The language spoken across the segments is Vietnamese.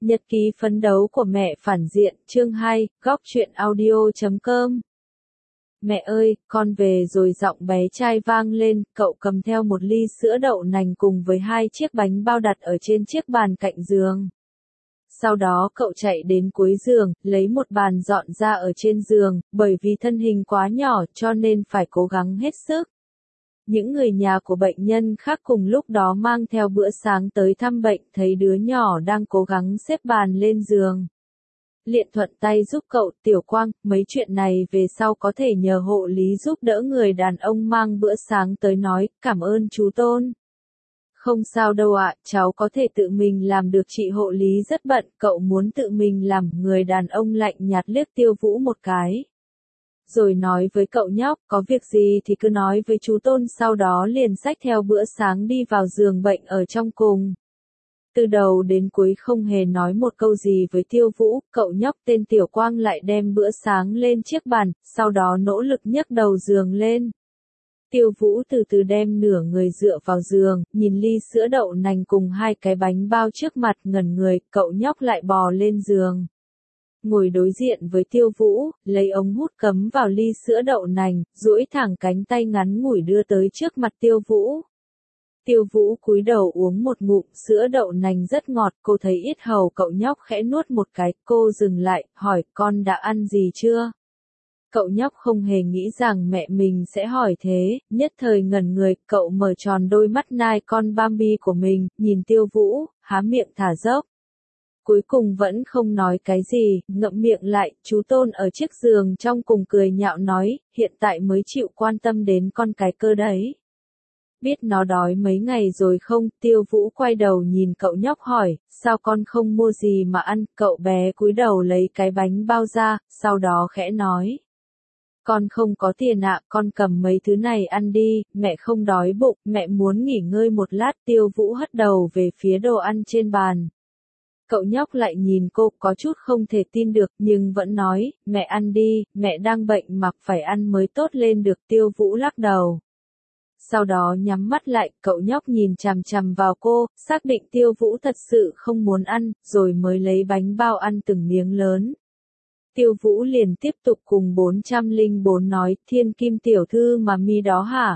Nhật ký phấn đấu của mẹ phản diện, chương 2, góc truyện audio.com. Mẹ ơi, con về rồi, giọng bé trai vang lên, cậu cầm theo một ly sữa đậu nành cùng với 2 chiếc bánh bao đặt ở trên chiếc bàn cạnh giường. Sau đó cậu chạy đến cuối giường, lấy một bàn dọn ra ở trên giường, bởi vì thân hình quá nhỏ cho nên phải cố gắng hết sức. Những người nhà của bệnh nhân khác cùng lúc đó mang theo bữa sáng tới thăm bệnh, thấy đứa nhỏ đang cố gắng xếp bàn lên giường. Liền thuận tay giúp cậu. Tiểu Quang, mấy chuyện này về sau có thể nhờ hộ lý giúp đỡ. Người đàn ông mang bữa sáng tới nói, cảm ơn chú Tôn. Không sao đâu ạ, cháu có thể tự mình làm được, chị hộ lý rất bận, cậu muốn tự mình làm. Người đàn ông lạnh nhạt liếc Tiêu Vũ một cái. Rồi nói với cậu nhóc, có việc gì thì cứ nói với chú Tôn. Sau đó liền xách theo bữa sáng đi vào giường bệnh ở trong cùng. Từ đầu đến cuối không hề nói một câu gì với Tiêu Vũ, cậu nhóc tên Tiểu Quang lại đem bữa sáng lên chiếc bàn, sau đó nỗ lực nhấc đầu giường lên. Tiêu Vũ từ từ đem nửa người dựa vào giường, nhìn ly sữa đậu nành cùng 2 cái bánh bao trước mặt, ngẩn người, cậu nhóc lại bò lên giường. Ngồi đối diện với Tiêu Vũ, lấy ống hút cắm vào ly sữa đậu nành, duỗi thẳng cánh tay ngắn ngủi đưa tới trước mặt Tiêu Vũ. Tiêu Vũ cúi đầu uống một ngụm, sữa đậu nành rất ngọt, cô thấy yết hầu cậu nhóc khẽ nuốt một cái, cô dừng lại, hỏi, con đã ăn gì chưa? Cậu nhóc không hề nghĩ rằng mẹ mình sẽ hỏi thế, nhất thời ngẩn người, cậu mở tròn đôi mắt nai con Bambi của mình, nhìn Tiêu Vũ, há miệng thả dốc. Cuối cùng vẫn không nói cái gì, ngậm miệng lại. Chú Tôn ở chiếc giường trong cùng cười nhạo nói, hiện tại mới chịu quan tâm đến con cái cơ đấy. Biết nó đói mấy ngày rồi không? Tiêu Vũ quay đầu nhìn cậu nhóc hỏi, sao con không mua gì mà ăn? Cậu bé cúi đầu lấy cái bánh bao ra, sau đó khẽ nói. Con không có tiền ạ, con cầm mấy thứ này ăn đi, mẹ không đói bụng, mẹ muốn nghỉ ngơi một lát. Tiêu Vũ hất đầu về phía đồ ăn trên bàn. Cậu nhóc lại nhìn cô, có chút không thể tin được, nhưng vẫn nói, mẹ ăn đi, mẹ đang bệnh mà, phải ăn mới tốt lên được. Tiêu Vũ lắc đầu. Sau đó nhắm mắt lại, cậu nhóc nhìn chằm chằm vào cô, xác định Tiêu Vũ thật sự không muốn ăn, rồi mới lấy bánh bao ăn từng miếng lớn. Tiêu Vũ liền tiếp tục cùng 404 nói, Thiên Kim tiểu thư mà mi đó hả?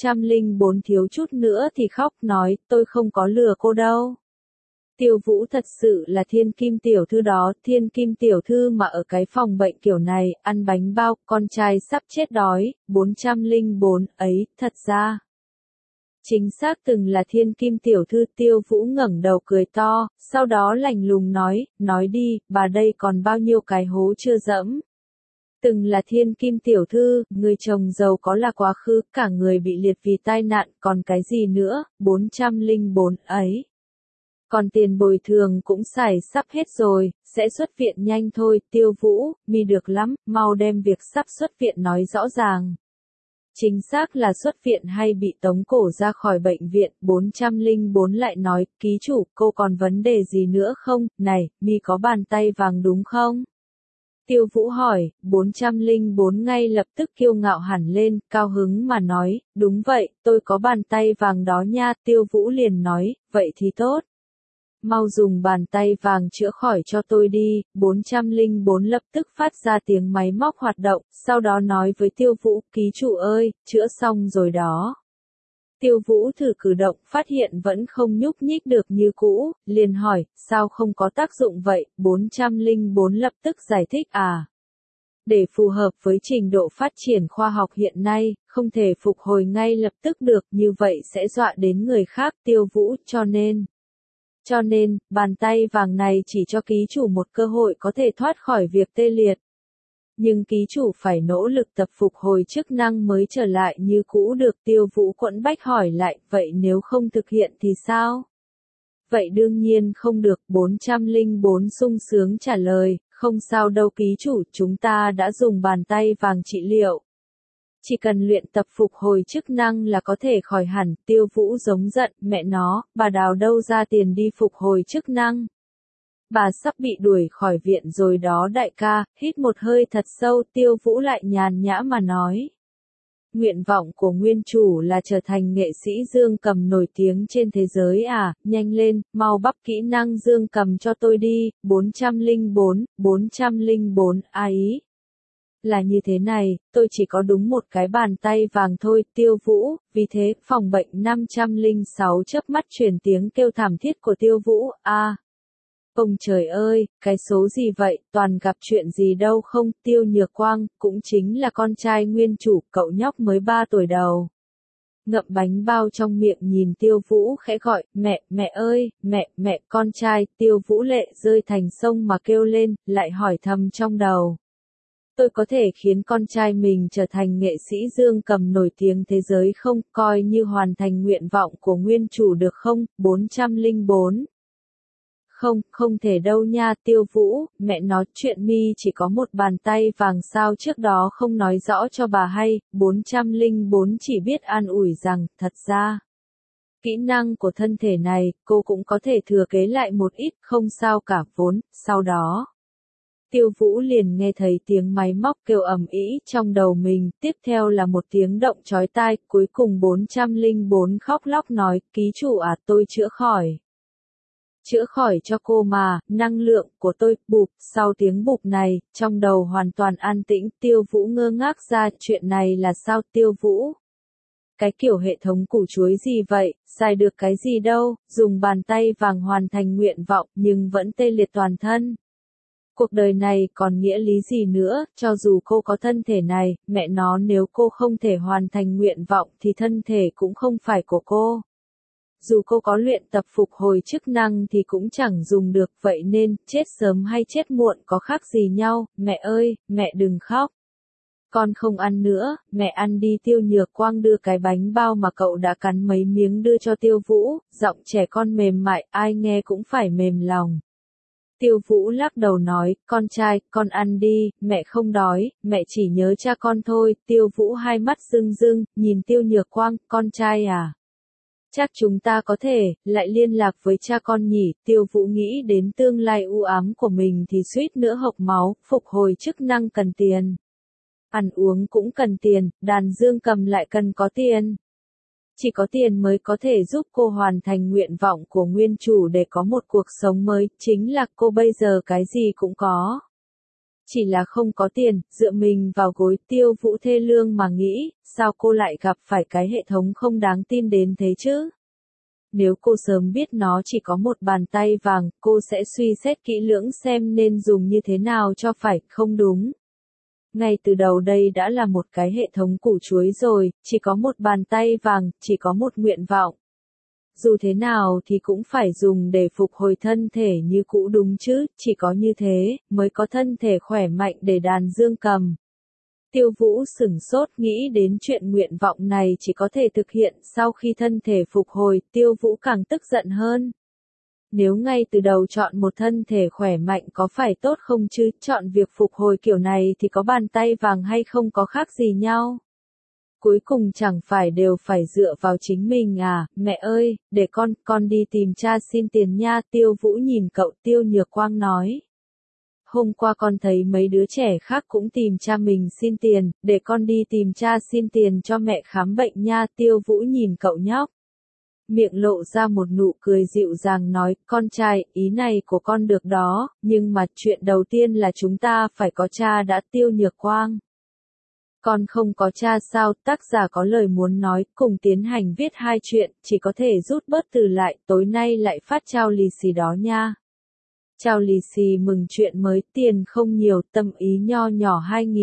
404 thiếu chút nữa thì khóc, nói, tôi không có lừa cô đâu. Tiêu Vũ thật sự là Thiên Kim tiểu thư đó, Thiên Kim tiểu thư mà ở cái phòng bệnh kiểu này, ăn bánh bao, con trai sắp chết đói. 404 ấy, thật ra. Chính xác từng là Thiên Kim tiểu thư. Tiêu Vũ ngẩng đầu cười to, sau đó lạnh lùng nói đi, bà đây còn bao nhiêu cái hố chưa dẫm. Từng là Thiên Kim tiểu thư, người chồng giàu có là quá khứ, cả người bị liệt vì tai nạn, còn cái gì nữa? 404 ấy. Còn tiền bồi thường cũng xài sắp hết rồi, sẽ xuất viện nhanh thôi. Tiêu Vũ, mi được lắm, mau đem việc sắp xuất viện nói rõ ràng. Chính xác là xuất viện hay bị tống cổ ra khỏi bệnh viện? 404 lại nói, ký chủ, cô còn vấn đề gì nữa không? Này, mi có bàn tay vàng đúng không? Tiêu Vũ hỏi. 404 ngay lập tức kiêu ngạo hẳn lên, cao hứng mà nói, đúng vậy, tôi có bàn tay vàng đó nha. Tiêu Vũ liền nói, vậy thì tốt. Mau dùng bàn tay vàng chữa khỏi cho tôi đi. 404 lập tức phát ra tiếng máy móc hoạt động, sau đó nói với Tiêu Vũ, ký chủ ơi, chữa xong rồi đó. Tiêu Vũ thử cử động, phát hiện vẫn không nhúc nhích được như cũ, liền hỏi, sao không có tác dụng vậy? 404 lập tức giải thích, để phù hợp với trình độ phát triển khoa học hiện nay, không thể phục hồi ngay lập tức được, như vậy sẽ dọa đến người khác. Tiêu Vũ, cho nên, bàn tay vàng này chỉ cho ký chủ một cơ hội có thể thoát khỏi việc tê liệt. Nhưng ký chủ phải nỗ lực tập phục hồi chức năng mới trở lại như cũ được. Tiêu Vũ quẫn bách hỏi lại, vậy nếu không thực hiện thì sao? Vậy đương nhiên không được. 404 sung sướng trả lời, không sao đâu ký chủ, chúng ta đã dùng bàn tay vàng trị liệu. Chỉ cần luyện tập phục hồi chức năng là có thể khỏi hẳn. Tiêu Vũ giống giận, mẹ nó, bà đào đâu ra tiền đi phục hồi chức năng? Bà sắp bị đuổi khỏi viện rồi đó đại ca. Hít một hơi thật sâu, Tiêu Vũ lại nhàn nhã mà nói. Nguyện vọng của nguyên chủ là trở thành nghệ sĩ dương cầm nổi tiếng trên thế giới à, nhanh lên, mau bắp kỹ năng dương cầm cho tôi đi, 404, ý. Là như thế này, tôi chỉ có đúng một cái bàn tay vàng thôi, Tiêu Vũ, vì thế, phòng bệnh 506 chớp mắt truyền tiếng kêu thảm thiết của Tiêu Vũ, Ông trời ơi, cái số gì vậy, toàn gặp chuyện gì đâu không, Tiêu Nhược Quang, cũng chính là con trai nguyên chủ, cậu nhóc mới 3 tuổi đầu. Ngậm bánh bao trong miệng nhìn Tiêu Vũ khẽ gọi, mẹ ơi, mẹ, con trai, Tiêu Vũ lệ rơi thành sông mà kêu lên, lại hỏi thầm trong đầu. Tôi có thể khiến con trai mình trở thành nghệ sĩ dương cầm nổi tiếng thế giới không, coi như hoàn thành nguyện vọng của nguyên chủ được không, 404. Không thể đâu nha Tiêu Vũ, mẹ nói chuyện mi chỉ có một bàn tay vàng sao trước đó không nói rõ cho bà hay, 404 chỉ biết an ủi rằng, thật ra, kỹ năng của thân thể này, cô cũng có thể thừa kế lại một ít, không sao cả vốn, sau đó. Tiêu Vũ liền nghe thấy tiếng máy móc kêu ầm ĩ trong đầu mình, tiếp theo là một tiếng động chói tai, cuối cùng 404 khóc lóc nói, ký chủ à tôi chữa khỏi. Chữa khỏi cho cô mà, năng lượng của tôi, bụp, sau tiếng bụp này, trong đầu hoàn toàn an tĩnh, Tiêu Vũ ngơ ngác ra, chuyện này là sao Tiêu Vũ? Cái kiểu hệ thống củ chuối gì vậy, xài được cái gì đâu, dùng bàn tay vàng hoàn thành nguyện vọng nhưng vẫn tê liệt toàn thân. Cuộc đời này còn nghĩa lý gì nữa, cho dù cô có thân thể này, mẹ nó nếu cô không thể hoàn thành nguyện vọng thì thân thể cũng không phải của cô. Dù cô có luyện tập phục hồi chức năng thì cũng chẳng dùng được, vậy nên, chết sớm hay chết muộn có khác gì nhau, mẹ ơi, mẹ đừng khóc. Con không ăn nữa, mẹ ăn đi Tiêu Nhược Quang đưa cái bánh bao mà cậu đã cắn mấy miếng đưa cho Tiêu Vũ, giọng trẻ con mềm mại, ai nghe cũng phải mềm lòng. Tiêu Vũ lắc đầu nói, con trai, con ăn đi, mẹ không đói, mẹ chỉ nhớ cha con thôi, Tiêu Vũ hai mắt rưng rưng, nhìn Tiêu Nhược Quang, con trai à? Chắc chúng ta có thể, lại liên lạc với cha con nhỉ, Tiêu Vũ nghĩ đến tương lai u ám của mình thì suýt nữa hộc máu, phục hồi chức năng cần tiền. Ăn uống cũng cần tiền, đàn dương cầm lại cần có tiền. Chỉ có tiền mới có thể giúp cô hoàn thành nguyện vọng của nguyên chủ để có một cuộc sống mới, chính là cô bây giờ cái gì cũng có. Chỉ là không có tiền, dựa mình vào gối Tiêu Vũ thê lương mà nghĩ, sao cô lại gặp phải cái hệ thống không đáng tin đến thế chứ? Nếu cô sớm biết nó chỉ có một bàn tay vàng, cô sẽ suy xét kỹ lưỡng xem nên dùng như thế nào cho phải, không đúng. Ngay từ đầu đây đã là một cái hệ thống củ chuối rồi, chỉ có một bàn tay vàng, chỉ có một nguyện vọng. Dù thế nào thì cũng phải dùng để phục hồi thân thể như cũ đúng chứ, chỉ có như thế, mới có thân thể khỏe mạnh để đàn dương cầm. Tiêu Vũ sửng sốt nghĩ đến chuyện nguyện vọng này chỉ có thể thực hiện sau khi thân thể phục hồi, Tiêu Vũ càng tức giận hơn. Nếu ngay từ đầu chọn một thân thể khỏe mạnh có phải tốt không chứ, chọn việc phục hồi kiểu này thì có bàn tay vàng hay không có khác gì nhau. Cuối cùng chẳng phải đều phải dựa vào chính mình à, mẹ ơi, để con đi tìm cha xin tiền nha, Tiêu Vũ nhìn cậu Tiêu Nhược Quang nói. Hôm qua con thấy mấy đứa trẻ khác cũng tìm cha mình xin tiền, để con đi tìm cha xin tiền cho mẹ khám bệnh nha, Tiêu Vũ nhìn cậu nhóc. Miệng lộ ra một nụ cười dịu dàng nói, con trai, ý này của con được đó, nhưng mà chuyện đầu tiên là chúng ta phải có cha đã, Tiêu Nhược Quang. Con không có cha sao, tác giả có lời muốn nói, cùng tiến hành viết hai chuyện, chỉ có thể rút bớt từ lại, tối nay lại phát trao lì xì đó nha. Trao lì xì mừng chuyện mới, tiền không nhiều, tâm ý nho nhỏ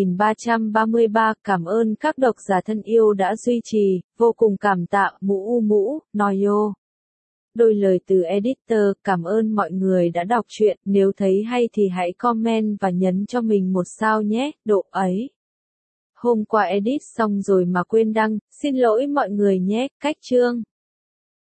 2333, cảm ơn các độc giả thân yêu đã duy trì, vô cùng cảm tạ, mũ, nói yo. Đôi lời từ editor, cảm ơn mọi người đã đọc truyện, nếu thấy hay thì hãy comment và nhấn cho mình một sao nhé, độ ấy. Hôm qua edit xong rồi mà quên đăng, xin lỗi mọi người nhé, cách chương.